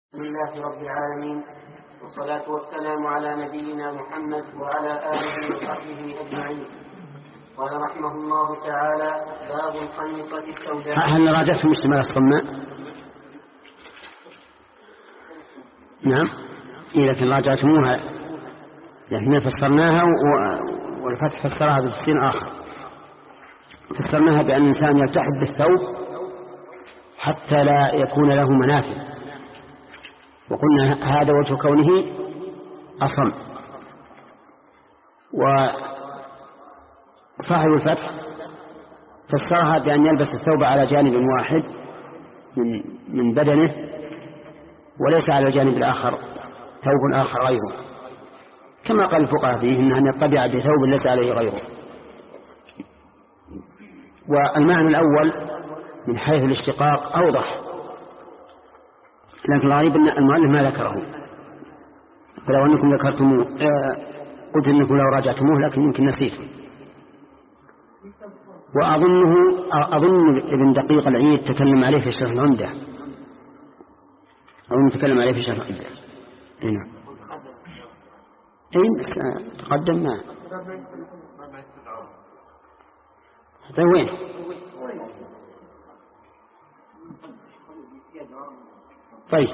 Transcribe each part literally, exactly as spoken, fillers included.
بسم الله رب العالمين، والصلاة والسلام على نبينا محمد وعلى آله وصحبه أجمعين. قال رحمه الله تعالى: باب الخميصة السوداء. هل راجعتم اشتمال الصماء؟ نعم، إيه لكن راجعتموها، لكن فسرناها والفتح فسرها بتفسير آخر. فسرناها بأن الإنسان يلتحف بالثوب حتى لا يكون له منافذ، وقلنا هذا وجه كونه أصم. وصاحب الفتح فسرها بأن يلبس الثوب على جانب واحد من من بدنه، وليس على الجانب الآخر ثوب آخر غيره، كما قال الفقهاء فيه أن يطبع بثوب ليس عليه غيره. والمعنى الأول من حيث الاشتقاق أوضح، لكن الغريب أن المؤلف ما ذكره، فلو أنكم ذكرتموه قلت أنكم لو راجعتموه، لكن يمكن نسيتم. وأظنه أظن ابن دقيق العيد تكلم عليه في شرح العمدة، أو نتكلم عليه في شرح العمدة. نعم، أي بس تقدم ما طيب وين؟ طيب.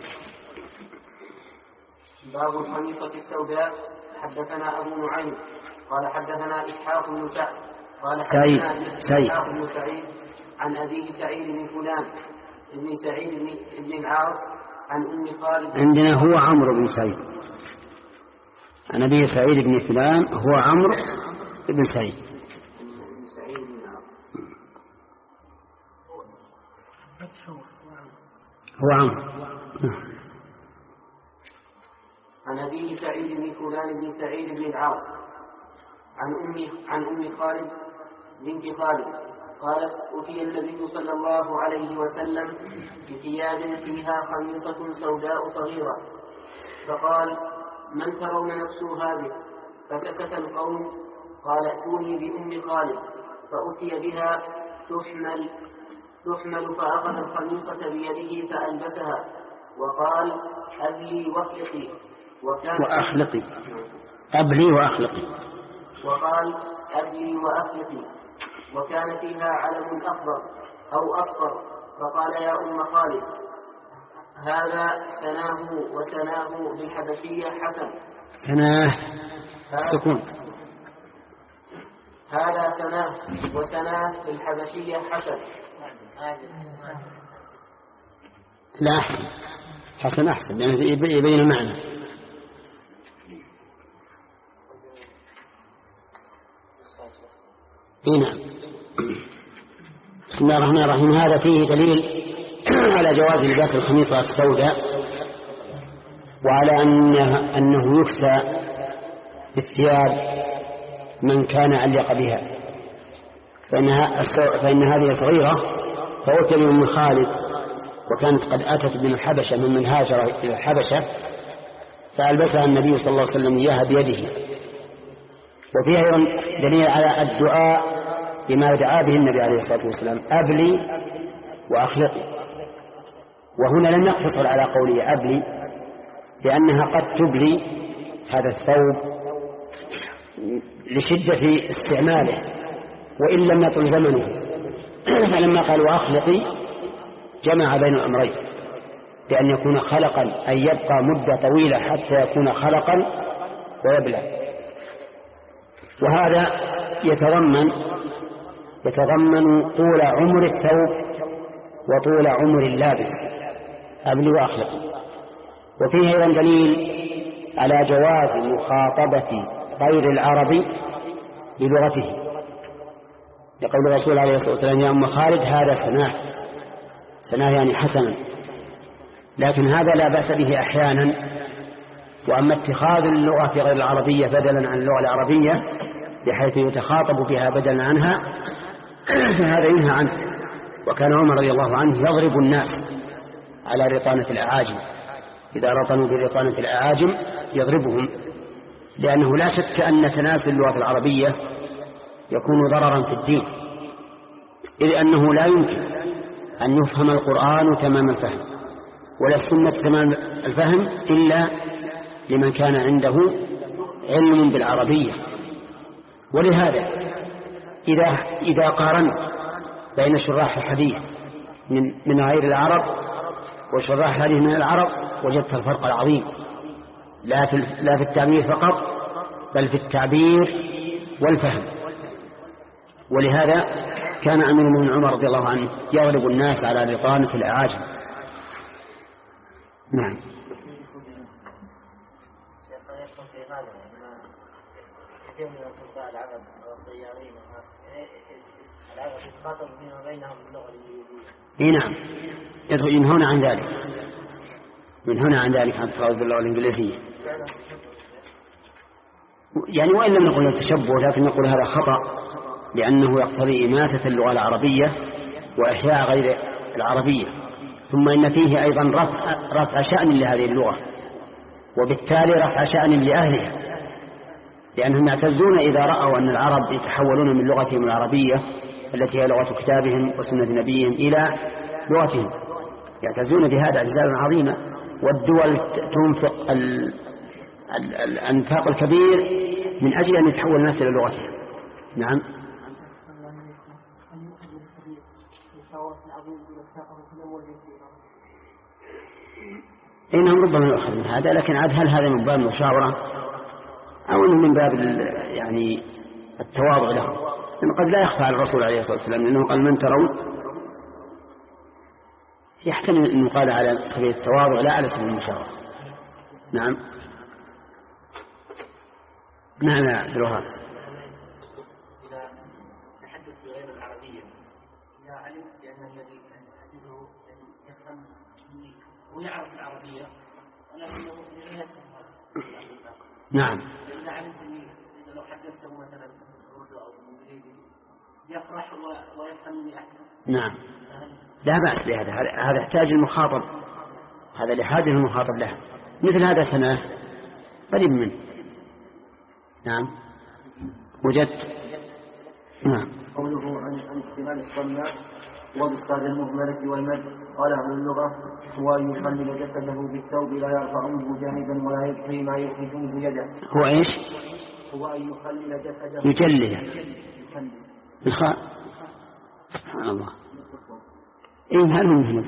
باب الخميصة السوداء. حدثنا أبو نعيم قال حدثنا إسحاق بن سعد قال سعيد سعيد إسحاق بن سعيد عن أبيه سعيد بن فلان ابن سعيد بن العاص عن أم خالد. عندنا هو عمرو بن سعيد، عن أبيه سعيد بن فلان هو عمرو بن سعيد. هو عمرو عن أبيه سعيد بن فلان بن سعيد بن العاص عن أم عن أم خالد بنت خالد قالت: أتي النبي صلى الله عليه وسلم بثياب فيها خميصة سوداء صغيرة، فقال: من ترون نفسه هذه؟ فسكت القوم. قال: ائتوني بأم خالد. فأتي بها تحمل تحمل فأخذ الخميصة بيده فألبسها وقال: أبلي واخلقي. وأخلقي أبلي وأخلقي وقال: أبلي وأخلقي. وكان فيها علم أخضر أو أصفر، فقال: يا أم خالد، هذا سناه وسناه بالحبشية حسن. سناه سكون هذا سناه وسناه بالحبشية حسن. لا أحسن، حسن أحسن، يعني يبين المعنى. نعم. بسم الله الرحمن الرحيم. هذا فيه دليل على جواز لباس الخميصة السوداء، وعلى أنه, أنه يكسى بالثياب من كان علق بها، فإنها فإن هذه صغيرة، فأتي من خالد، وكانت قد أتت من الحبشة ممن هاجر إلى الحبشة، فألبسها النبي صلى الله عليه وسلم إياها بيده. وفيها أيضا دليل على الدعاء بما يدعى به النبي عليه الصلاة والسلام: أبلي وأخلقي. وهنا لم يقتصر على قوله أبلي، لأنها قد تبلي هذا الثوب لشدة استعماله وإن لم يطل زمنه، فلما قال وأخلقي جمع بين الأمرين، بأن يكون خلقا أي يبقى مدة طويلة حتى يكون خلقا ويبلى. وهذا يتضمن يتضمن طول عمر الثوب وطول عمر اللابس، أبلي وأخلقي. وفيه أيضا دليل على جواز مخاطبة غير العربي بلغته، لقول الرسول عليه الصلاة والسلام: يا أم خالد، هذا سناه. سناه يعني حسنا، لكن هذا لا بأس به أحيانا. وأما اتخاذ اللغة غير العربية بدلا عن اللغة العربية بحيث يتخاطب بها بدلا عنها، فهذا ينهى عنه. وكان عمر رضي الله عنه يضرب الناس على رطانة الأعاجم، إذا رطنوا برطانة الأعاجم يضربهم، لأنه لا شك أن تناسل اللغة العربية يكون ضررا في الدين، إذ أنه لا يمكن أن يفهم القرآن تمام الفهم ولا السنة تمام الفهم إلا لمن كان عنده علم بالعربية. ولهذا إذا إذا قارنت بين شراح الحديث من من غير العرب وشراح الحديث من العرب وجدت الفرق العظيم، لا في لا في التعبير فقط بل في التعبير والفهم. ولهذا كان أمير المؤمنين عمر رضي الله عنه يغلب الناس على بطانة الأعاجم. نعم. اي نعم، ينهون عن ذلك، ينهون عن ذلك عن التواصل باللغة الإنجليزية. يعني وإن لم نقل التشبه لكن نقول هذا خطأ، لأنه يقتضي إماتة اللغة العربية وإحياء غير العربية، ثم إن فيه أيضا رفع, رفع شأن لهذه اللغة، وبالتالي رفع شأن لأهلها، لأنهم يعتزون إذا رأوا أن العرب يتحولون من لغتهم العربية التي هي لغة كتابهم وسنة نبيهم إلى لغتهم، يعتزون بهذا اعتزالا عظيما. والدول تنفق الأنفاق الكبير من أجل أن يتحول الناس إلى لغتهم. نعم. إنهم ربما يؤخذ من هذا، لكن عاد هل هذا من باب المشاورة أو أنه من باب يعني التواضع له؟ لأن قد لا يخفى على الرسول عليه الصلاة والسلام، لأنه قال من ترون، يحتمل أن يقال على سبيل التواضع لا على سبيل المشاورة. نعم. نعم يا عبد الوهاب. إذا تحدث بغير العربية، إذا علمت بأن الذي يحدثه يفهم ويعرف العربية ولكنه لا يفهم. نعم. إذا علمت أني إذا لو حدثته مثلا أردو أو إنجليزي يفرح ويفهمني أحسن. نعم. لا بأس بهذا، هذا يحتاج المخاطب، هذا لحاجة المخاطب له، مثل هذا سنة قريب منه. نعم. وجدت. نعم. قوله عن احتمال الصلاة وبالصاد المهملة والمد، قال أهل اللغة هو أن يخلل جسده بالثوب لا يرفع منه جانبا ولا يبقي ما يخرج منه يده. هو إيش؟ هو أن يخلل جسده يجلل بالخاء. سبحان الله. إيه هل ممكن،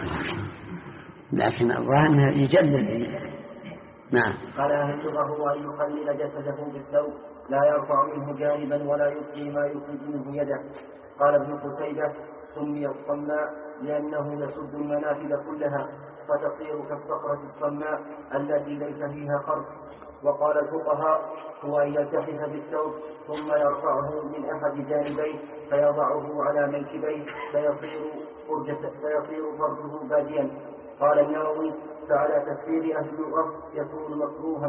لكن الظاهر يجلل. نعم. قال أهل اللغة هو أن يخلل جسده بالثوب لا يرفع منه جانبا ولا يبقي ما يخرج منه يده. قال ابن قتيبة سمي الصماء لأنه يسد المنافذ كلها فتصير كالصخرة الصماء التي ليس فيها خرق. وقال الفقهاء هو أن يلتحف بالثوب ثم يرفعه من أحد جانبيه فيضعه على منكبيه فيصير فيصير فرجه باديا. قال النووي فعلى تفسير أهل اللغة يكون مكروها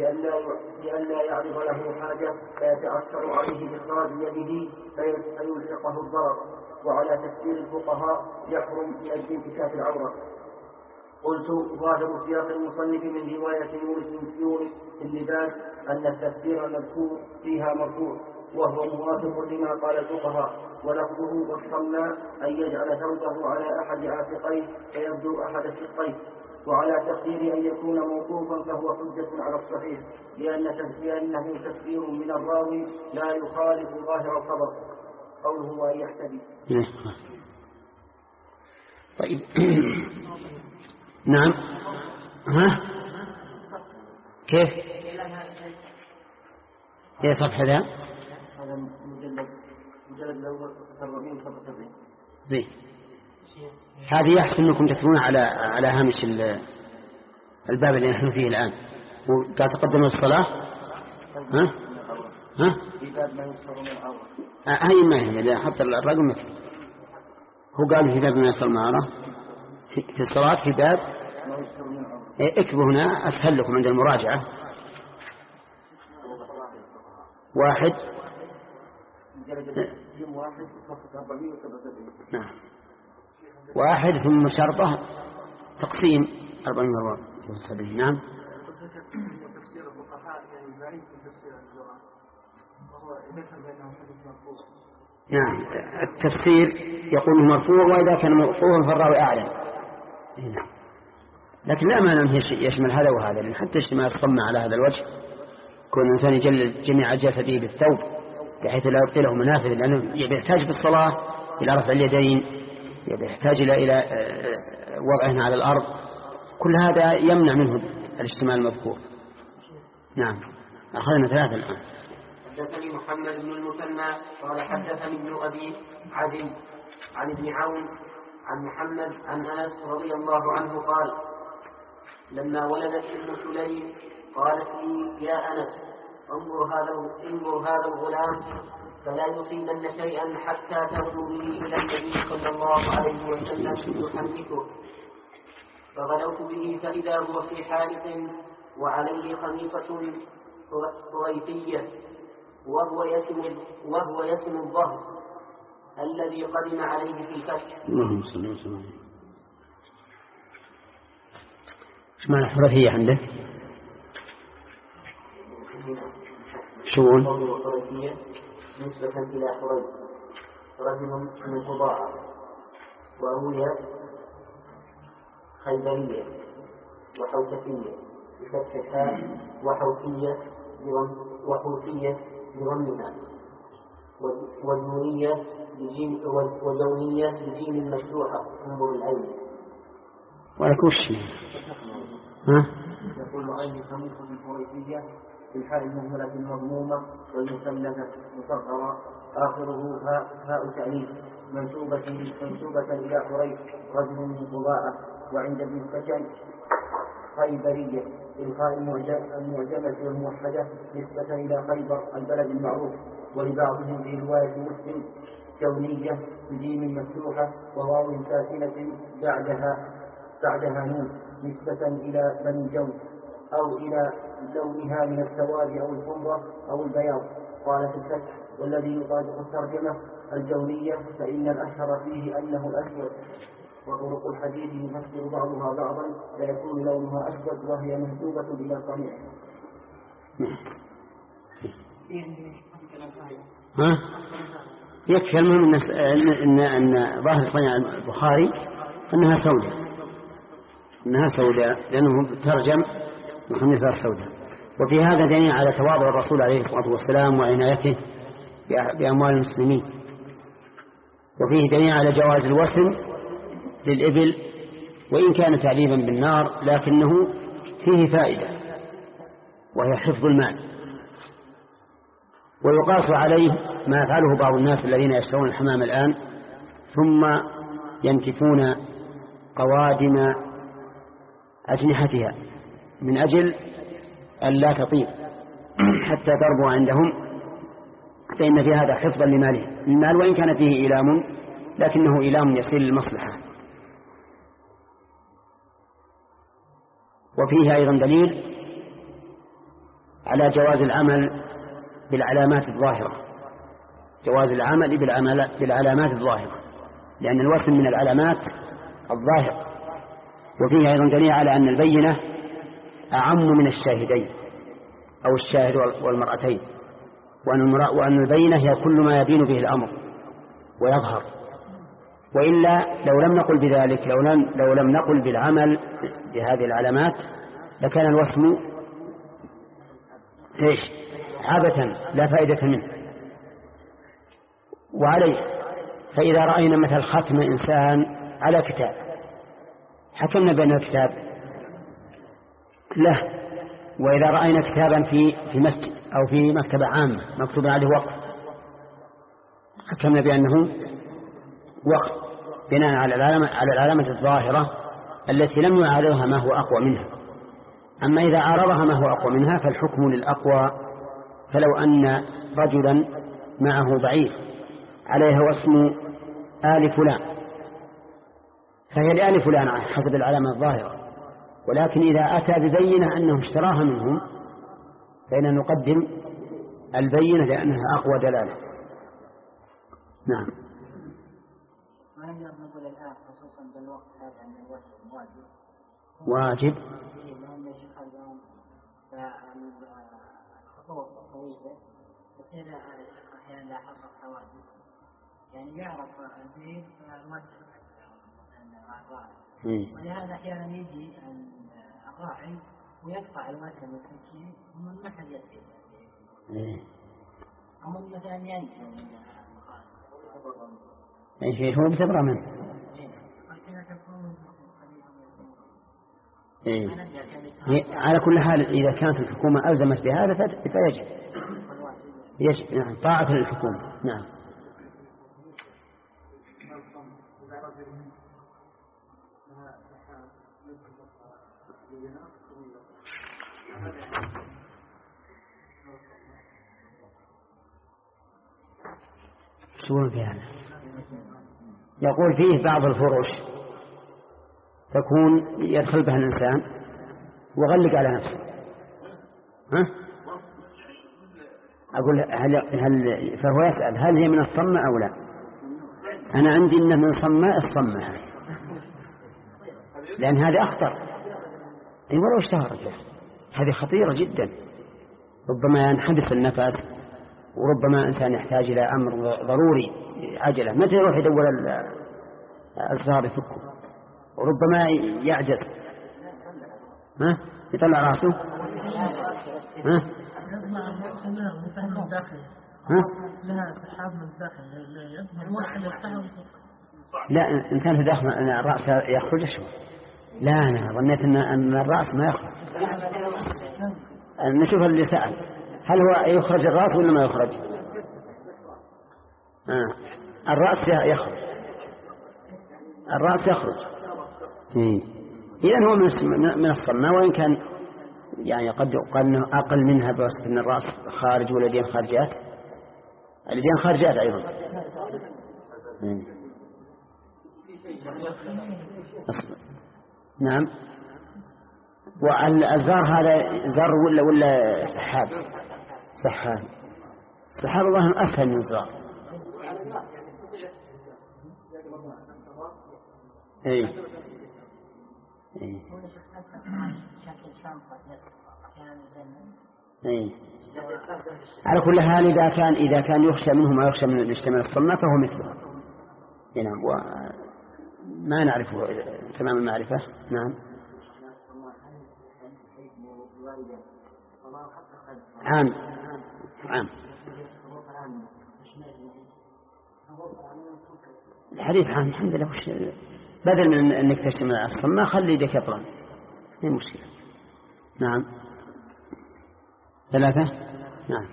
لئلا يعرض له حاجة فيتأثر عليه إخراج يده فيلحقه الضرر. وعلى تفسير الفقهاء يحرم لأجل انكشاف العورة. قلت ظاهر سياق المصنف من رواية يونس في اللباس أن التفسير المذكور فيها مرفوع وهو موافق لما قال الفقهاء. ولفظه والصماء أن يجعل ثوبه على أحد عاتقيه فيبدو أحد شقيه. وعلى تقدير أن يكون موقوفا فهو حجة على الصحيح لأنه تفسير من الراوي لا يخالف ظاهر الخبر. قوله هو أن يحتدي. طيب. نعم. ها كيف هي صفحة ذا؟ هذا مجلد مجلد الأول أربعين سبعة وسبعين. زين. هذه يحسن أنكم تكتبون على على هامش الباب اللي نحن فيه الآن. وقال تقدم الصلاة. ها؟ ها؟ في باب ما يسر من العورة. هاي ما هي إذا حط الرقم مكتوب. هو قال في باب ما يسر من العورة في الصلاة في باب. اكتبوا هنا أسهل لكم عند المراجعة. واحد. نعم. واحد ثم شرطه تقسيم أربعين وسبعين. نعم. تفسير الفقهاء يعني بعيد من تفسير اللغة وهو يذكر بأنه حديث مرفوع. نعم. التفسير يقول مرفوع وإذا كان مرفوعا فالراوي أعلم. نعم. لكن لا مانع أن يشمل هذا وهذا، لأن حتى اجتماع الصمة على هذا الوجه كون الإنسان يجلل جميع جسده بالثوب بحيث لا يبطي له منافذ، لأنه يحتاج بالصلاة إلى رفع اليدين، يحتاج إلى إلى وضعهن على الأرض، كل هذا يمنع منه الاجتماع المذكور. نعم. أخذنا ثلاثة الآن. حدثني محمد بن المثنى قال حدثني ابن أبي عدي عن ابن عون عن محمد عن أنس رضي الله عنه قال لما ولدت ام سليم قالت لي يا أنس انظر هذا انظر هذا الغلام فلا يصيبن شيئا حتى تغدو به إلى النبي صلى الله عليه وسلم يحنكه. فغدوت به فإذا هو في حائط وعليه خميصة طريفية وهو يسم وهو يسم الظهر الذي قدم عليه في الفتح. اللهم صل وسلم. ايش معنى حرفية عنده؟ شؤون حرفية نسبة إلى حريف رجل من قضاعة وهي خيبرية وحوثية بفتح الحاء وحوثية وحوثية بضمها وجونية بجيم وجونية بجيم المفتوحة انظر العين. ولكوش ها؟ يقول عين خميصة الفريسية في الحال المهملة المضمومة والمثلثة مصغرة آخره هاء هاء تأنيث منسوبة منسوبة إلى حريث رجل من قضاعة. وعند ابن السكن خيبرية الخاء المعجمة والموحدة نسبة إلى خيبر البلد المعروف. ولبعضهم في رواية مسلم كونية بجيم مفتوحة وواو ساكنة بعدها بعدها نون نسبة إلى بني جون أو إلى لونها من السواد أو الحمرة أو البياض. قال في الفتح والذي يطابق الترجمة الجونية فإن الأشهر فيه أنه الأسود. وطرق الحديث يفسر بعضها بعضا فيكون لونها أسود وهي منسوبة إلى صنيع. ها؟ يكفي المهم أن أن ظاهر صنيع البخاري أنها سوداء أنها سوداء لأنه ترجم الخميصة السوداء. وفي هذا دليل على تواضع الرسول عليه الصلاة والسلام وعنايته بأموال المسلمين. وفيه دليل على جواز الوسم للإبل وإن كان تعذيبا بالنار لكنه فيه فائدة وهي حفظ المال. ويقاس عليه ما يفعله بعض الناس الذين يشترون الحمام الآن ثم ينتفون قوادم أجنحتها من أجل أن لا تطير حتى تربو عندهم، فإن في هذا حفظا لماله المال وإن كان فيه إيلام لكنه إيلام يصل للمصلحة. وفيه أيضا دليل على جواز العمل بالعلامات الظاهرة جواز العمل بالعلامات الظاهرة لأن الوسم من العلامات الظاهرة. وفيه أيضا دليل على أن البينة أعم من الشاهدين أو الشاهد والمرأتين وأن البينة هي كل ما يبين به الأمر ويظهر. وإلا لو لم نقل بذلك لو لم, لو لم نقل بالعمل بهذه العلامات لكان الوسم إيش عابة لا فائدة منه. وعليه فإذا رأينا مثل ختم إنسان على كتاب حكمنا بأن الكتاب له. وإذا رأينا كتابا في في مسجد أو في مكتبة عامة مكتوب عليه وقف حكمنا بأنه وقف بناء على العلامة على العلامة الظاهرة التي لم يعارضها ما هو أقوى منها. أما إذا عارضها ما هو أقوى منها فالحكم للأقوى. فلو أن رجلا معه بعير عليها واسم آل فلان فهي لآل فلان حسب العلامة الظاهرة، ولكن إذا أتى ببينة أنه اشتراها منهم فإن نقدم البينة لأنها أقوى دلالة. نعم. ما نقول الآن خصوصا بالوقت هذا أن الوسم واجب واجب لأن الشيخ اليوم الخطوط الطويلة يصير أحيانا لا حصر حوادث يعني يعرف البيت الوسم ولهذا أحيانا يجي الراعي ويقطع الوسم والتركيب ومن مثل يدري أما مثلا ينجي ايش هو بتبرى منه. إيه. على كل حال إذا كانت الحكومة ألزمت بهذا فيجب يجب نعم طاعة للحكومة. نعم. شو في هذا؟ يقول فيه بعض الفروش تكون يدخل بها الإنسان وغلق على نفسه. ها؟ أقول هل, هل فهو يسأل هل هي من الصمة أو لا؟ أنا عندي إنه من صماء الصمة، لأن هذه أخطر. أي ولو اشتهرت هذه خطيرة جدا، ربما ينحبس النفس، وربما إنسان يحتاج إلى أمر ضروري عجلة متى يروح يدور الزهر يفكه، وربما يعجز ها يطلع راسه ها ها لا إنسان في داخل الرأس يخرج شو؟ لا أنا ظنيت أن أن الرأس ما يخرج. نشوف اللي سأل هل هو يخرج الرأس ولا ما يخرج؟ آه. الرأس يخرج الرأس يخرج إذن هو من الصمة، وإن كان يعني قد يقال أنه أقل منها بواسطة أن الرأس خارج واليدين خارجات، اليدين خارجات أيضا. نعم. والزار هذا زر ولا ولا سحاب؟ سحاب. سحاب الله أسهل من الزار. إيه. إيه. إيه. على كل حال إذا كان إذا كان يخشى منه ما يخشى من الاجتماع الصماء فهو مثله. نعم. وما نعرفه تمام المعرفة. نعم. عام عام الحديث عام الحمد لله. وش بدل من أنك تجتمع الصماء خلي يدك يطلع، هي مشكلة. نعم. ثلاثة. نعم.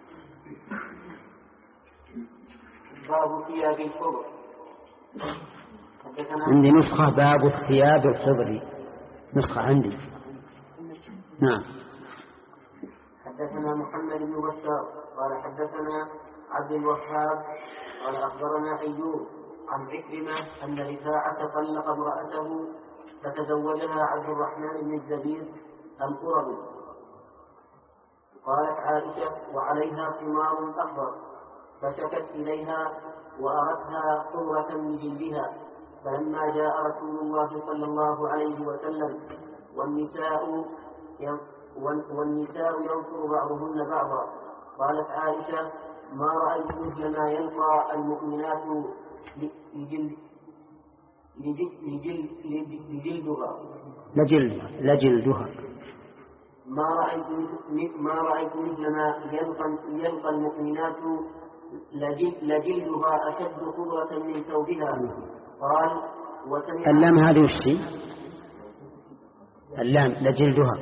باب ثياب الخضر. عندي نسخة باب ثياب الخضر، نسخة عندي. نعم. حدثنا محمد بن بشار قال حدثنا عبد الوهاب قال أخبرنا أيوب عن عكرمة أن رفاعة طلق امرأته فتزوجها عبد الرحمن بن الزبير القرظي. قالت عائشة وعليها خمار أخضر فشكت إليها وأردتها قرة من جلدها، فلما جاء رسول الله صلى الله عليه وسلم والنساء والنساء ينصر بعضهن بعضا، قالت عائشة ما رأيت مثل ما يلقى المؤمنات لجلد لجلدها لجلدها لجلدها ما رأيت ما رأيت مثل ما يلقى يلقى المؤمنات لجلدها أشد قدرة من ثوبها. قال وسمع اللام هذه الشيء اللام لجلدها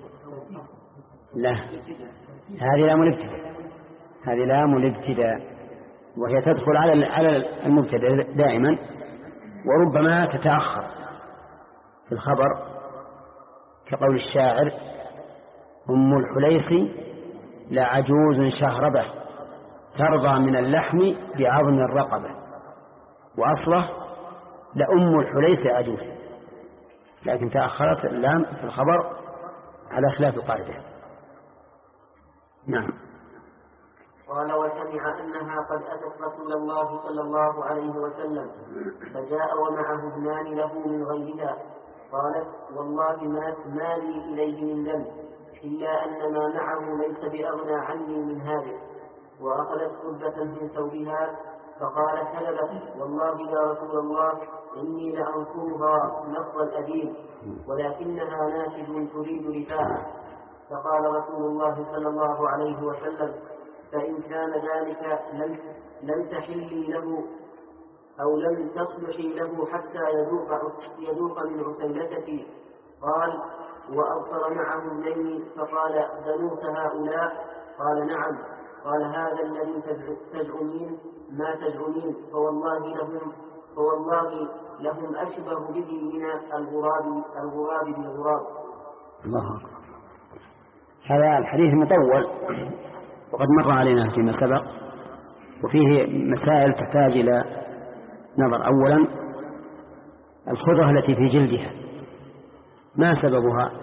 لا هذه لام الابتداء هذه لام الابتداء وهي تدخل على على المبتدأ دائما، وربما تتأخر في الخبر كقول الشاعر أم الحليص لعجوز شهربة ترضى من اللحم بعظم الرقبة، وأصله لأم الحليص عجوز، لكن تأخرت اللام في الخبر على خلاف القاعدة. نعم. قال وسمع أنها قد أتت رسول الله صلى الله عليه وسلم فجاء ومعه ابنان له من غيرها، قالت والله ما لي إليه من ذنب إلا أن ما معه ليس بأغنى عني من هذا، وأخذت قبة من ثوبها فقالت هلبت والله يا رسول الله إني لأنصرها نصر الأديب ولكنها ناشد تريد رفاعة. فقال رسول الله صلى الله عليه وسلم فإن كان ذلك لم, لم تحلي له أو لم تصلحي له حتى يذوق, يذوق من عسيلتك. قال وأبصر معه الليل فقال بنوك هؤلاء؟ قال نعم. قال هذا الذي تزعمين ما تزعمين فوالله لهم, فوالله لهم أشبه به من الغراب الغراب بالغراب. الله أكبر. هذا الحديث مطول وقد مر علينا فيما سبق، وفيه مسائل تحتاج إلى نظر. أولا الخضرة التي في جلدها ما سببها؟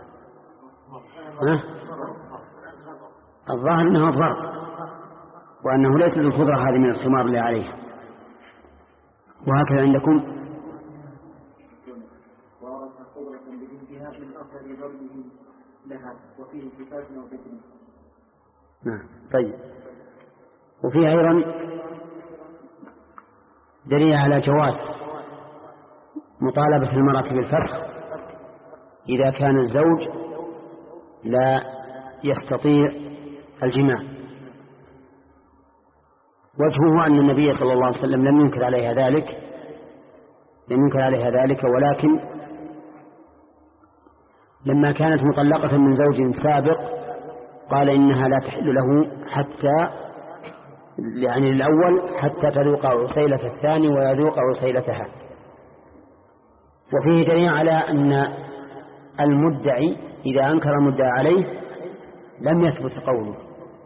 ها؟ الظاهر أنها الضرب، وأنه ليس الخضرة هذه من الثمار اللي عليها. وهكذا عندكم وفيه صفات وفتن. نعم. طيب. وفيه أيضا دليل على جواز مطالبة المرأة بالفسخ إذا كان الزوج لا يستطيع الجماع. وجهه أن النبي صلى الله عليه وسلم لم ينكر عليها ذلك لم ينكر عليها ذلك ولكن لما كانت مطلقة من زوج سابق قال إنها لا تحل له حتى يعني الأول حتى تذوق عسيلة الثاني ويذوق عسيلتها. وفيه دليل على أن المدعي إذا أنكر المدعى عليه لم يثبت قوله،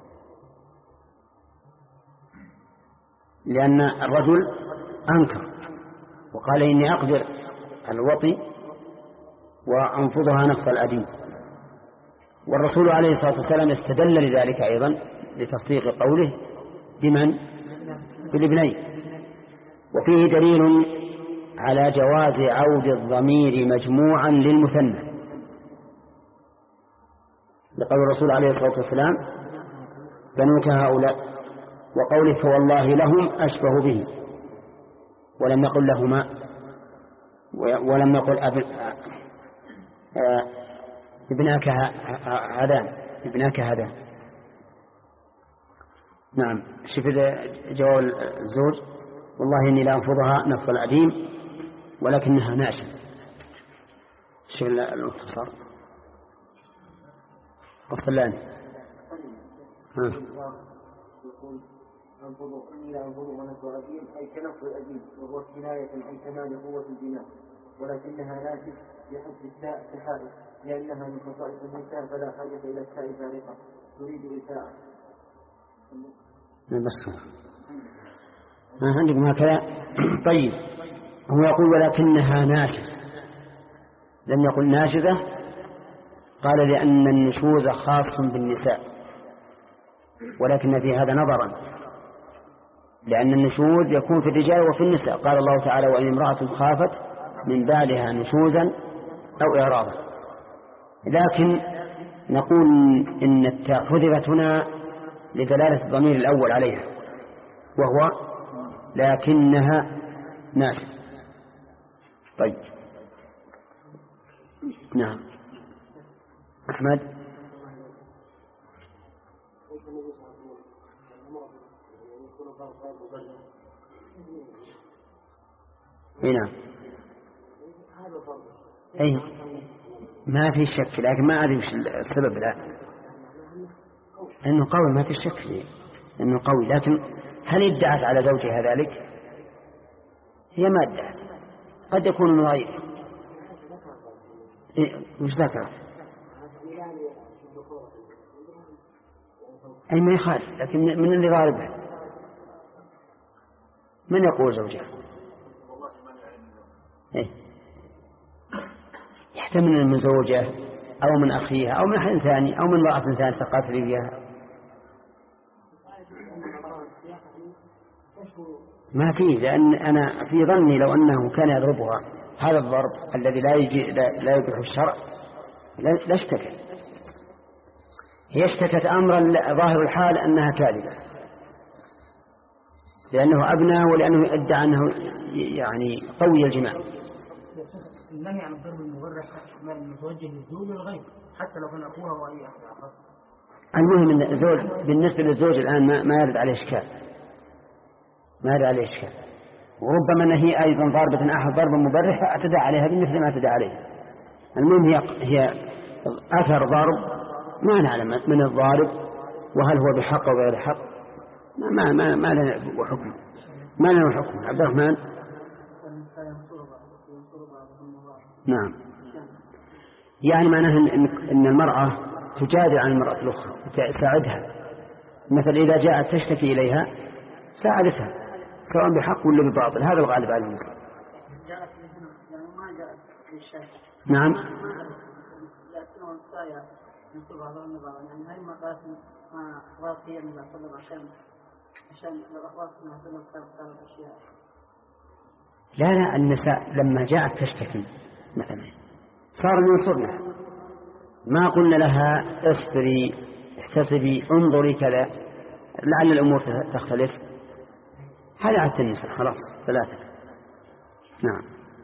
لأن الرجل أنكر وقال إني أقدر الوطي وأنفضها نفض الأديم، والرسول عليه الصلاة والسلام استدل لذلك أيضا لتصديق قوله بمن؟ بالابنين. وفيه دليل على جواز عود الضمير مجموعا للمثنى لقول الرسول عليه الصلاة والسلام بنوك هؤلاء، وقوله فوالله لهم أشبه به، ولم يقل لهما ولم يقل أب... ابناك هذان ابناك هذان. نعم. شوف جواب الزوج والله إني لا أنفضها نفض الأديم ولكنها ناشز. شوف المختصر قصلان يقول أنفض إني لا أنفض ونفض الأديم أي كنفض الأديم، وهو كناية أي كمال قوة البناء، ولكنها ناشز بحسب التاء كحائط لأنها من خصائص النساء فلا حاجة إلى التاء فارقة تريد إساءة. بس ما عندكم هكذا. طيب هو يقول ولكنها ناشزة، لم يقل ناشزة، قال لأن النشوز خاص بالنساء، ولكن في هذا نظرا لأن النشوز يكون في الرجال وفي النساء. قال الله تعالى وإن امرأة خافت من بعدها نشوزا أو إعراضا، لكن نقول إن التاء حذفت هنا لدلالة الضمير الأول عليها وهو لكنها ناشز. طيب نعم. أحمد. هنا أي ما في شك، لكن ما أدري وش السبب. لا إنه قوي ما في شك إنه قوي، لكن هل ادعت على زوجها ذلك؟ هي ما ادعت، قد يكون من غيره. إيه وش ذكر؟ أي ما يخالف، لكن من اللي غالبه من يقول زوجها؟ إيه؟ يحتمل من زوجه أو من أخيها أو من أحد ثاني أو من امرأة ثانية تقاتل إياها. ما فيه، لأن أنا في ظني لو أنه كان يضربها هذا الضرب الذي لا يجي لا يبيح الشرع لا اشتكت. هي اشتكت أمرا ظاهر الحال أنها كاذبة، لأنه أبنى ولأنه ادعى أنه يعني قوي الجماع. النهي عن الضرب المبرح متوجه للزوج والغير حتى لو كان أخوها وأي أحد آخر. المهم أن الزوج بالنسبة للزوج الآن ما, ما يرد عليه إشكال، ما يرد عليه إشكال. وربما أن هي أيضا ضاربة أحد ضرب مبرح فاعتدى عليها بمثل ما اعتدى عليه. المهم هي, هي أثر ضرب ما نعلم من الضارب وهل هو بحق أو غير حق، ما ما ما لنا حكم، ما لنا حكم. عبد الرحمن. نعم، يعني معناه إن, إن المرأة تجادل عن المرأة الأخرى وتساعدها، مثل إذا جاءت تشتكي إليها ساعدتها سواء بحق ولا بباطل، هذا الغالب على المسلم. نعم. لا لا النساء لما جاءت تشتكي مثلا صار ينصرنا، ما قلنا لها اصبري احتسبي انظري كذا لعل الأمور تختلف، هذا عادة النساء خلاص ثلاثة. نعم.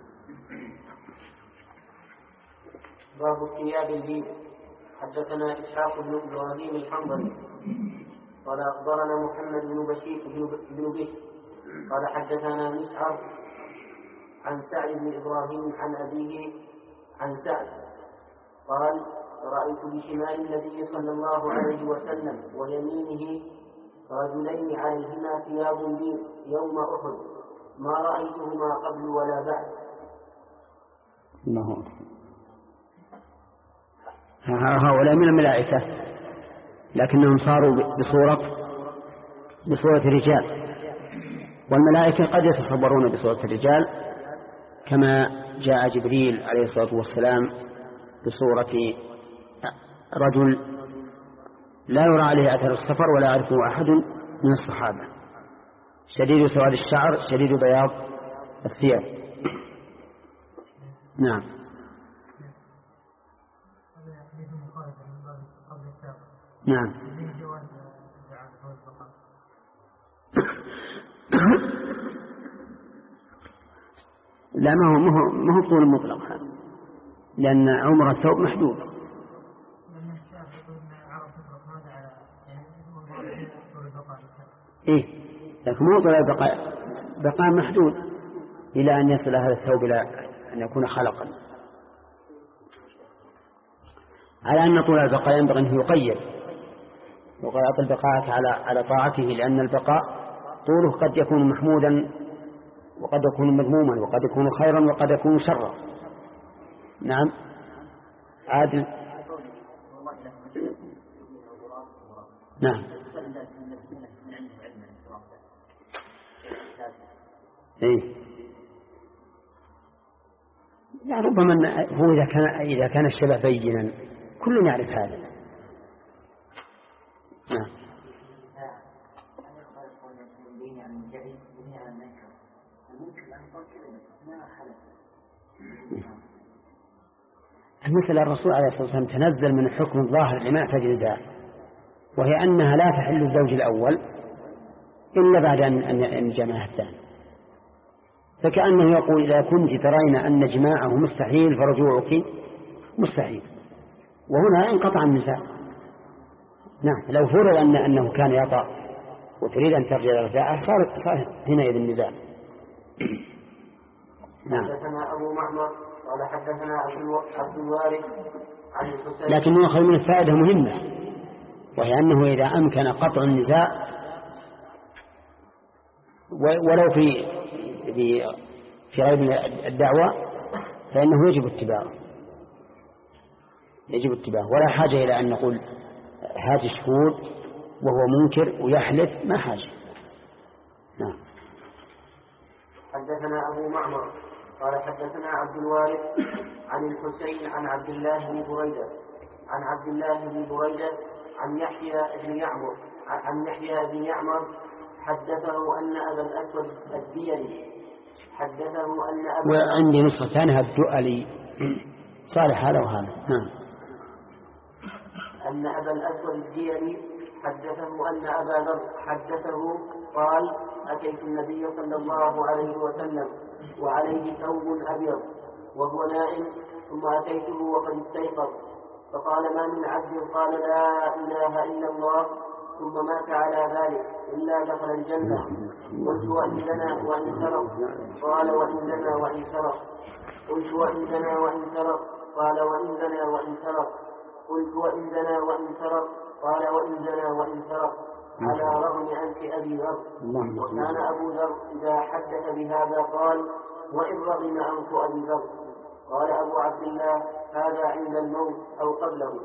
باب ثياب البيت. حدثنا إسحاق بن إبراهيم الحنظلي قال أخبرنا محمد بن بشير بن بشر قال حدثنا مسعر عن سعد بن إبراهيم عن أبيه عن سعد قال رأيت بشمال النبي صلى الله عليه وسلم ويمينه رجلين عليهما ثياب بيض يوم أحد ما رأيتهما قبل ولا بعد. الله. هؤلاء من الملائكة لكنهم صاروا بصورة بصورة رجال، والملائكة قد يتصورون بصورة الرجال كما جاء جبريل عليه الصلاة والسلام بصورة رجل لا يرى عليه أثر السفر ولا يعرفه أحد من الصحابة، شديد سواد الشعر شديد بياض الثياب. نعم. نعم. لا ما هو ما هو طول مطلق، لأن عمر الثوب محدود. إيه لكن مو طول البقاء، بقاء محدود إلى أن يصل هذا الثوب إلى أن يكون خلقا، على أن طول البقاء ينبغي أن يقيد وقياط البقاء على على طاعته، لأن البقاء طوله قد يكون محمودا وقد يكون مذموما وقد يكون خيرا وقد يكون شرا. نعم. عادل. نعم. إيه يعني ربما هو إذا كان إذا كان الشبه بينا كل يعرف هذا. نعم. المسألة الرسول عليه الصلاة والسلام تنزل من حكم الظاهر لما يحتاج نزاع، وهي أنها لا تحل الزوج الأول إلا بعد أن جمعها الثاني، فكأنه يقول إذا كنت ترين أن جماعه مستحيل فرجوعك مستحيل، وهنا انقطع النزاع. نعم. لو فرض أن أنه كان يطأ وتريد أن ترجع الرجاعة صارت صارت حينئذ النزاع. نعم. حدثنا أبو معمر قال حدثنا عبد الوارث عن الحسين. لكن يؤخذ من الفائدة مهمة، وهي أنه إذا أمكن قطع النزاع ولو في في في غير الدعوة فإنه يجب اتباعه، يجب اتباعه ولا حاجة إلى أن نقول هات الشهود وهو منكر ويحلف، ما حاجة. نعم. حدثنا أبو معمر قال حدثنا عبد الوارث عن الحسين عن عبد الله بن بريدة عن عبد الله بن بريدة عن يحيى بن يعمر عن يحيى بن يعمر حدثه أن أبا الأسود الديلي حدثه أن أبا وعندي نسخة ثانية الدؤلي صالح هذا وهذا. نعم. أن أبا الأسود الديلي حدثه أن أبا ذر حدثه قال أتيت النبي صلى الله عليه وسلم وعليه ثوب أبيض وهو نائم، ثم أتيته وقد استيقظ، فقال: ما من عبد قال لا إله إلا الله ثم مات على ذلك إلا دخل الجنة. قلت: وإن زنى وإن سرق؟ قال: وإن زنى وإن سرق. قلت: وإن زنى وإن سرق؟ قال: وإن زنى وإن سرق. قلت: وإن زنى وإن سرق؟ قال: وإن زنى وإن سرق، على رغم أنف أبي ذر. وكان أبو ذر إذا حدث بهذا قال: وإن رغم أنف أبي ذر. قال أبو عبد الله: هذا عند الموت أو قبله.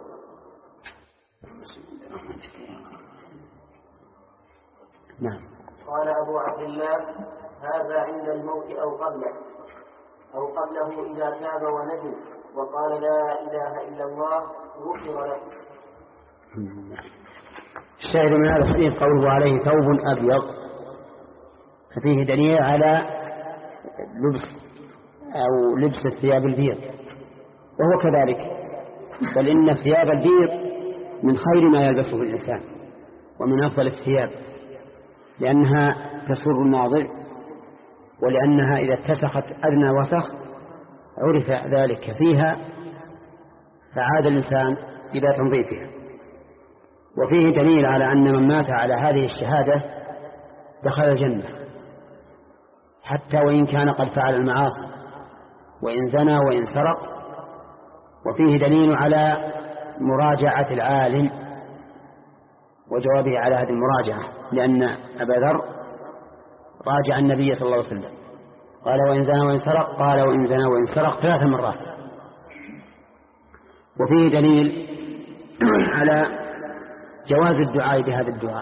نعم. قال أبو عبد الله: هذا عند الموت أو قبله أو قبله إذا تاب وندم وقال لا إله إلا الله غفر له. الشاهد من هذا الحديث قوله عليه ثوب أبيض، ففيه دليل على لبس أو لبس الثياب البيض، وهو كذلك، بل إن ثياب البيض من خير ما يلبسه الإنسان ومن أفضل الثياب، لأنها تسر الناظر، ولأنها إذا اتسخت أدنى وسخ عرف ذلك فيها فعاد الإنسان إلى تنظيفها. وفيه دليل على أن من مات على هذه الشهادة دخل الجنة حتى وإن كان قد فعل المعاصي، وإن زنى وإن سرق. وفيه دليل على مراجعة العالم وجوابه على هذه المراجعة، لأن أبا ذر راجع النبي صلى الله عليه وسلم قال: وإن زنى وإن سرق؟ قال: وإن زنى وإن سرق ثلاث مرات. وفيه دليل على جواز الدعاء بهذا الدعاء،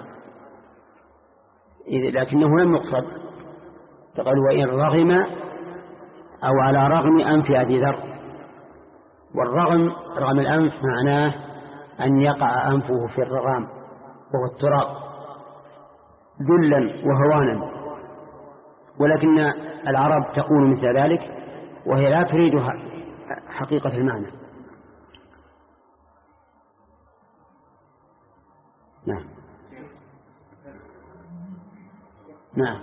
لكنه لم يقصد، فقال: وإن رغم أو على رغم أنف أبي ذر. والرغم رغم الأنف معناه أن يقع أنفه في الرغام وهو التراب ذلا وهوانا، ولكن العرب تقول مثل ذلك وهي لا تريد حقيقة المعنى. نعم نعم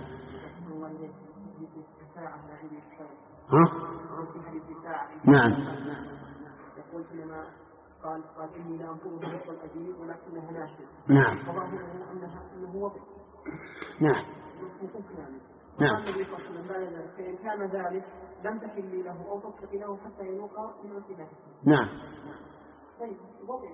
ها؟ نعم. يقول حينما قال قال إني لا أنظر بنص الأديب ولكنها ناشئة. نعم. فظاهره أنها أنه وضع. نعم. نعم. النبي صلى الله عليه وسلم بعد ذلك فإن كان ذلك لم تحل له أو تصدق له حتى ينوقع من انتباهه. نعم. طيب وضع.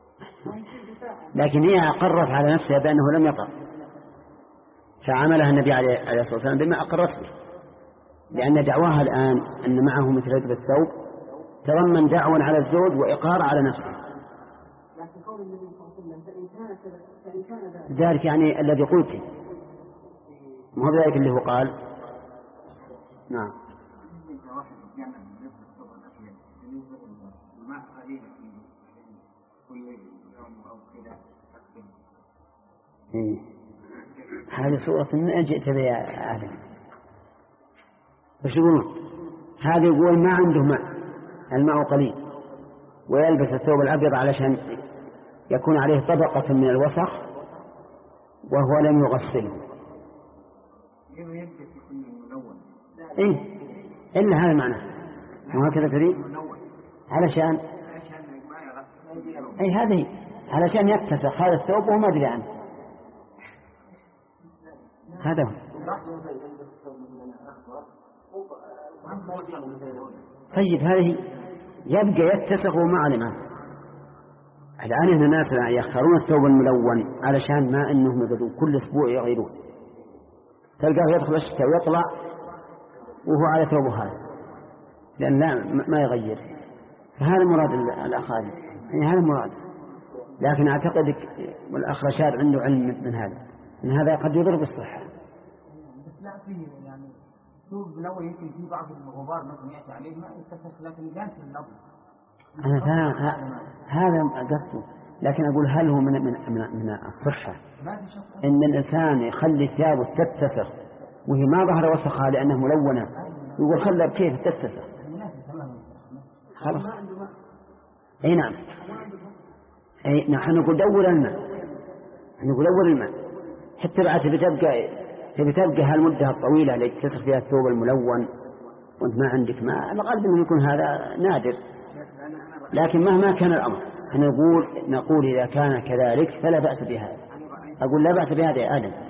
لكن هي أقرت على نفسها بأنه لم يطأ، فعملها النبي عليه الصلاة والسلام بما أقرت به، لأن دعواها الآن أن معه مثل هذا الثوب تضمن دعوى على الزوج وإقرار على نفسه. لكن قول النبي صلى الله عليه وسلم فإن كان ذلك ذلك يعني الذي قلت، ما هو ذلك اللي هو قال. نعم. إيه. هذه صورة من جئت بها يا آدم. وش يقولون؟ هذا يقول ما عنده ماء، الماء قليل، ويلبس الثوب الأبيض علشان يكون عليه طبقة من الوسخ وهو لم يغسله. إيه إلا هذا معناه، وهكذا تريد علشان أي هذه علشان يتسخ هذا الثوب وهو ما أدري عنه. هذا هو. طيب هذه يبقى يتسخ وما علمه. الآن هنا الناس يختارون الثوب الملون علشان ما أنهم يقدرون كل أسبوع يغيرون، تلقاه يدخل الشتاء ويطلع وهو على ثوبه هذا، لأن لا ما يغير. فهذا مراد الأخاذ، يعني هذا مراد. لكن أعتقد والأخ رشاد عنده علم من هذا، إن هذا قد يضر بالصحة. بس لا فيه يعني ثوب ملون يمكن فيه بعض الغبار مثلا يأتي عليه ما يتسخ، لكن لا في النظر. أنا هذا قصده، لكن أقول هل هو من من من, من الصحة إن الإنسان يخلي ثيابه تتسخ وهي ما ظهر وسخها لأنها ملونة، يقول خلها كيف تتسخ؟ خلاص. أي نعم. أي نحن نقول دور الماء، نقول دور الماء حتى بعد بتبقى تبي تبقى هالمدة الطويلة اللي تصل فيها الثوب الملون وانت ما عندك ماء، الغالب انه يكون هذا نادر. لكن مهما كان الأمر نقول نقول إذا كان كذلك فلا بأس بهذا. أقول لا بأس بهذا يا آدم.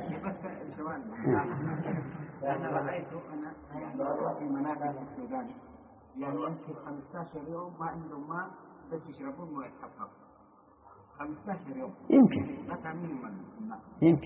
أنا رأيت أنا في منابع السودان يعني يمكن خمسة عشر يوم ما عندهم ماء بس يشربون مويه حفاظ. خمسة عشر يوم يمكن ما تعملوا الماء يمكن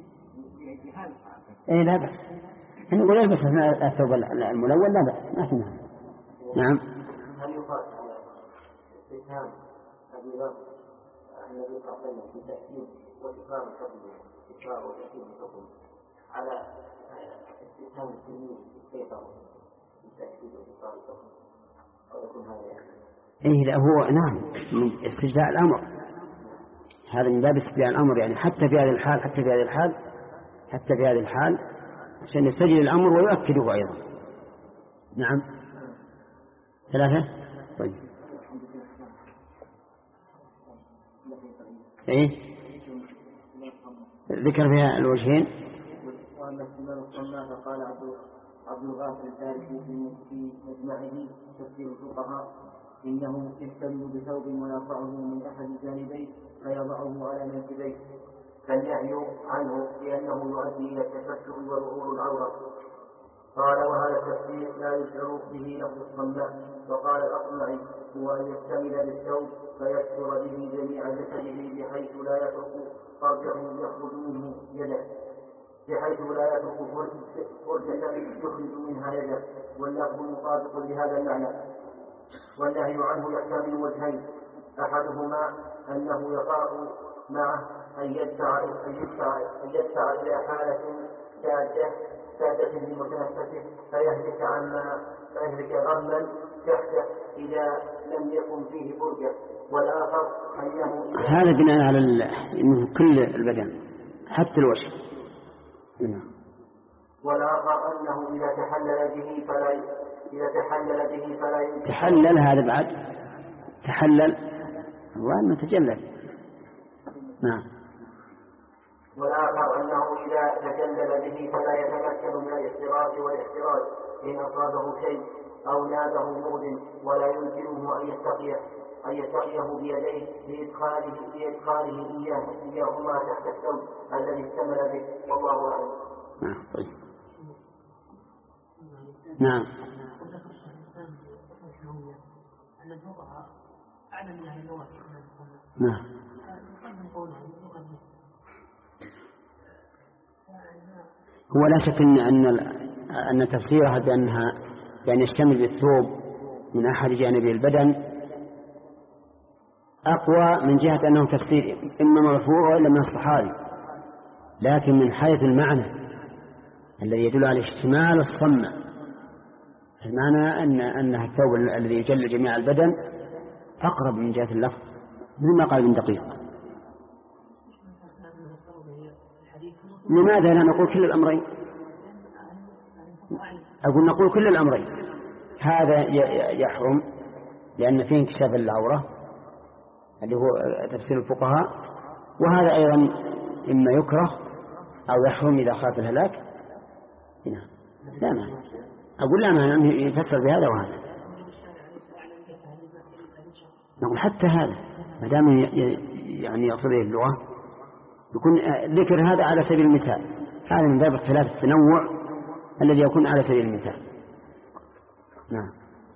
إيه لا بأس. نقول لا بأس الثوب الملون لا بأس ما في مانع. نعم. هل يقال استثناء أبي بكر النبي صلى الله عليه وسلم في تأكيد وإقرار الحكم إقرار وتأكيد الحكم على استثناء التلميذ السيطرة في تأكيد وإقرار الحكم أو يكون هذا يعني؟ إيه لا هو نعم من استجلاء الأمر، هذا من باب استجلاء الأمر يعني حتى في هذه الحال حتى في هذه الحال حتى في هذه الحال عشان يستجل الأمر ويؤكده أيضا. نعم. ثلاثة. طيب. إيه ذكر فيها الوجهين. وأما السمان الصناع قال عبد الغافر الثالثي في مجمعه تفسير الفقهاء إنه يهتم بثوب ويرفعه من أحد الجانبين فيضعه على منكبيه فالنهي عنه لأنه يؤدي إلى التفتح وظهور العورة. قال وهذا التفسير لا يشعر به لفظ الصناع. وقال الأصمعي هو أن يشتمل بالثوب فيستر به جميع جسده بحيث لا يترك فرجه يخرج منه يده بحيث لا يترك فرجة يخرج منها يده واللفظ مطابق لهذا المعنى. والنهي عنه يحتمل وجهين أحدهما أنه يقع معه أن يدفع أن يدفع أن يدفع إلى حالة سادة سادة لمتنفسه فيهلك عما فيهلك غما تحته إذا لم يكن فيه فرجة. والآخر أنه هذا بناء على إنه كل البدن حتى الوجه. والآخر أنه إذا تحلل به فلا إذا تحلل به فلا يمكن تحلل هذا بعد تحلل وأنه تجلل. نعم. والآخر أنه إذا تجلل به فلا يتمكن من الاحتراز والاحتراز إن أصابه شيء أو نابه مؤذن ولا يمكنه أن يتقيه أن يتقيه بيديه بإدخاله بإدخاله إياه إياهما تحت الثوب الذي اشتمل به والله أعلم. نعم. طيب. نعم. نعم. هو لا شك أن أن أن تفسيرها بأنها يعني يشتمل بالثوب من أحد جانبي البدن أقوى من جهة أنه تفسير إما مرفوع وإلا من الصحابي، لكن من حيث المعنى الذي يدل على الاشتمال والصمة المعنى أن أنها الثوب الذي يجل جميع البدن أقرب من جهة اللفظ مثل ما قال ابن دقيق. لماذا لا نقول كل الأمرين؟ أقول نقول كل الأمرين. هذا يحرم لأن فيه انكشاف العورة اللي هو تفسير الفقهاء، وهذا أيضا إما يكره أو يحرم إذا خاف الهلاك. هنا لا معنى. أقول لا معنى أنه يفسر بهذا وهذا. نقول حتى هذا ما دام يعني يقصده اللغة يكون ذكر هذا على سبيل المثال. هذا من باب اختلاف التنوع الذي يكون على سبيل المثال. نعم.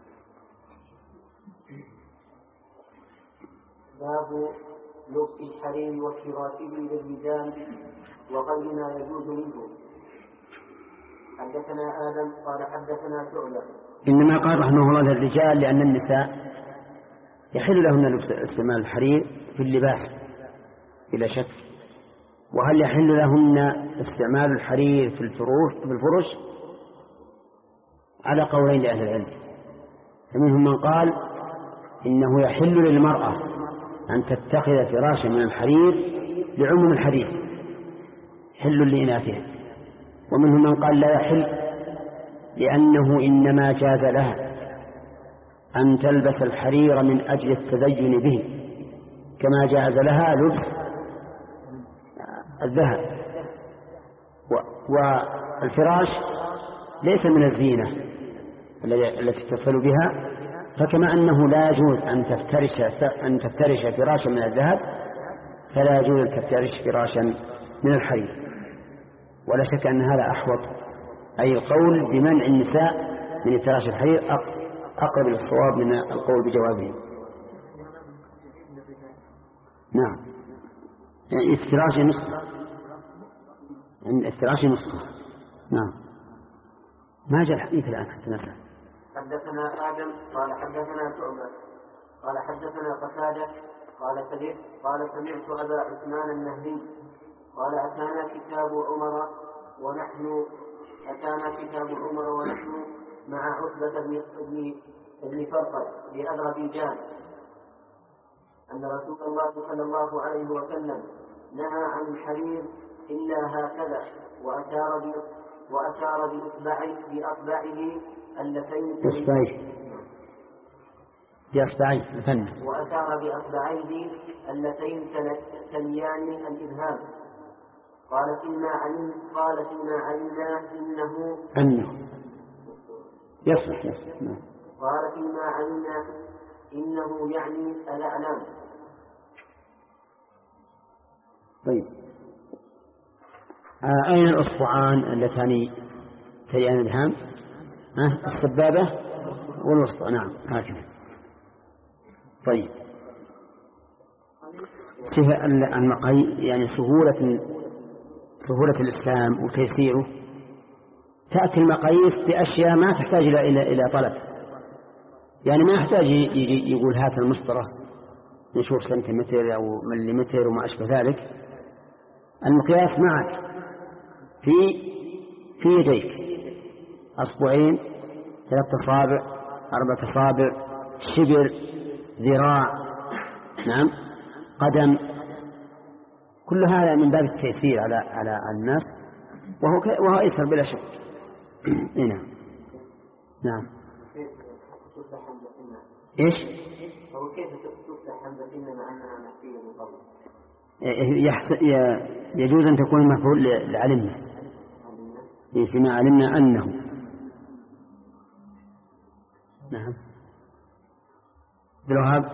باب لبس الحرير والشراكيب للرجال وغير ما يجوز منه. حدثنا آدم قال حدثنا شعبة. إنما قال رحمه الله للرجال لأن النساء يحل لهن استعمال الحرير في اللباس بلا شك. وهل يحل لهن استعمال الحرير في الفروش في الفرش على قولين لأهل العلم. فمنهم من قال إنه يحل للمرأة أن تتخذ فراشا من الحرير لعموم الحديث حل لإناثها. ومنهم من قال لا يحل لأنه إنما جاز لها أن تلبس الحرير من أجل التزين به كما جاز لها لبس الذهب والفراش ليس من الزينة التي تتصل بها، فكما أنه لا يجوز أن تفترش أن تفترش فراشا من الذهب فلا يجوز أن تفترش فراشا من الحرير. ولا شك أن هذا أحوط، أي القول بمنع النساء من افتراش الحرير أقرب للصواب من القول بجوازه. نعم، يعني افتراش نسخة، يعني افتراش نسخة. نعم. ما جاء الحديث الآن حتى نسأل. حدثنا آدم قال حدثنا شعبة قال حدثنا قتادة قال سمعت قال سمعت أبا عثمان النهدي قال أتانا كتاب عمر ونحن أتانا كتاب عمر ونحن مع عتبة بن ابن فرقد بأذربيجان أن رسول الله صلى الله عليه وسلم نهى عن الحرير إلا هكذا وأشار وأشار بإصبعه بأصبعه اللتين بأصبعيه الفن وأشار بأصبعيه اللتين تليان الإبهام. قال فيما علم قال فيما علمنا إنه أنه يصلح يصلح. قال فيما علمنا إنه يعني الأعلام. طيب، آه أين الأصبعان اللتان تليان الإبهام؟ آه السبابة والوسطى. نعم هكذا. طيب، صفة المقاي يعني سهولة سهولة الإسلام وتيسيره. تأتي المقاييس بأشياء ما تحتاج إلى إلى طلب، يعني ما يحتاج يجي يقول هات المسطرة نشوف سنتيمتر أو مليمتر وما أشبه ذلك. المقياس معك في في يديك، أصبعين، ثلاثة أصابع، أربعة أصابع، شبر، ذراع، نعم، قدم، كل هذا من باب التيسير على على الناس، وهو وهو أيسر بلا شك. نعم. نعم. إيش؟ هو كيف تفتح حمزة إن مع أنها محكية من قبل؟ يجوز أن تكون مفعول لعلمنا، فيما علمنا أنه. نعم. بالوهاب.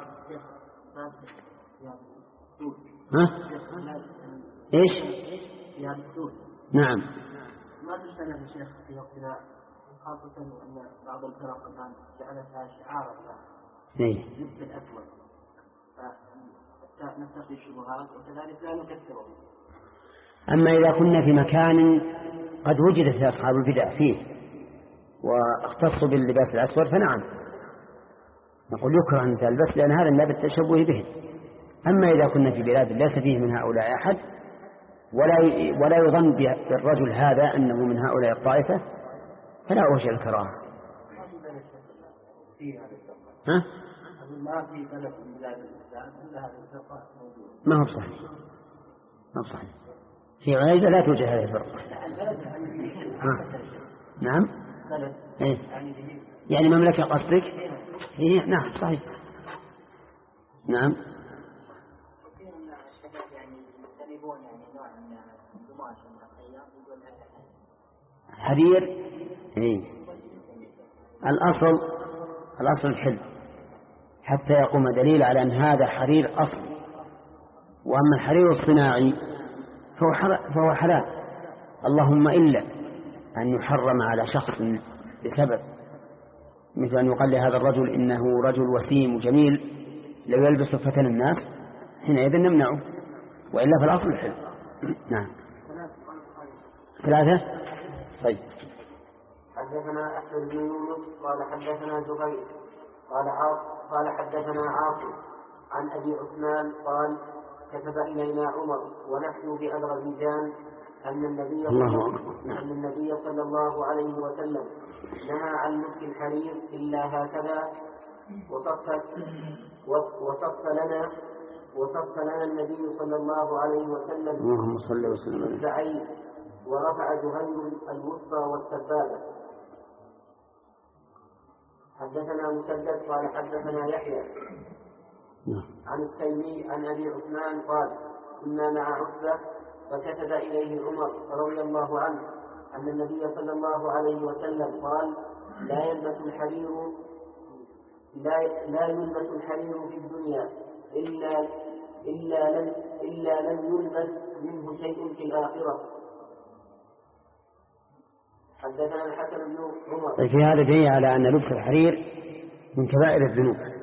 ها؟ إيش؟ نعم. ما تشتغل يا شيخ في وقتنا، خاصة أن بعض الفرق الآن جعلتها شعارا لبس الأسود، فنتقي الشبهات وكذلك لا نكثره. أما إذا كنا في مكان قد وجدت أصحاب البدع فيه واختصوا باللباس الأسود فنعم نقول يكره أن تلبس، لأن هذا من باب التشبه به. أما إذا كنا في بلاد ليس فيه من هؤلاء أحد ولا ولا يظن بالرجل هذا أنه من هؤلاء الطائفة فلا وجه الكراهة. ها؟ ما في بلد من بلاد الإسلام إلا هذه الفرقة موجودة. ما هو صحيح، ما هو صحيح. في عنيزة لا توجد هذه الفرقة. نعم. إيه؟ يعني مملكة قصدك؟ إيه نعم صحيح. نعم. حرير. إيه؟ الأصل الأصل الحل حتى يقوم دليل على أن هذا حرير أصل. وأما الحرير الصناعي فهو, فهو حلال، اللهم إلا أن يحرم على شخص بسبب، مثل أن يقال لهذا الرجل إنه رجل وسيم وجميل لو يلبس فتن الناس حينئذ نمنعه، وإلا فالأصل الحل. نعم. ثلاثة. طيب. حدثنا أحمد بن يونس قال حدثنا زبير قال قال حدثنا عاصم عن أبي عثمان قال كتب إلينا عمر ونحن بأذربيجان أن النبي أن النبي صلى الله عليه وسلم نهى عن مسك الحرير إلا هكذا، وصف وصف لنا وصف لنا النبي صلى الله عليه وسلم اللهم صل وسلم بعين ورفع جهير الوسطى والسبابة. حدثنا مسدد قال حدثنا يحيى عن التيمي عن أبي عثمان قال كنا مع عتبة فكتب إليه عمر رضي الله عنه أن النبي صلى الله عليه وسلم قال لا يلبس الحرير لا, لا يلبس الحرير في الدنيا إلا إلا لم إلا لم يلبس منه شيء في الآخرة. حدثنا الحسن بن عمر. في هذا دليل على أن لبس الحرير من كبائر الذنوب.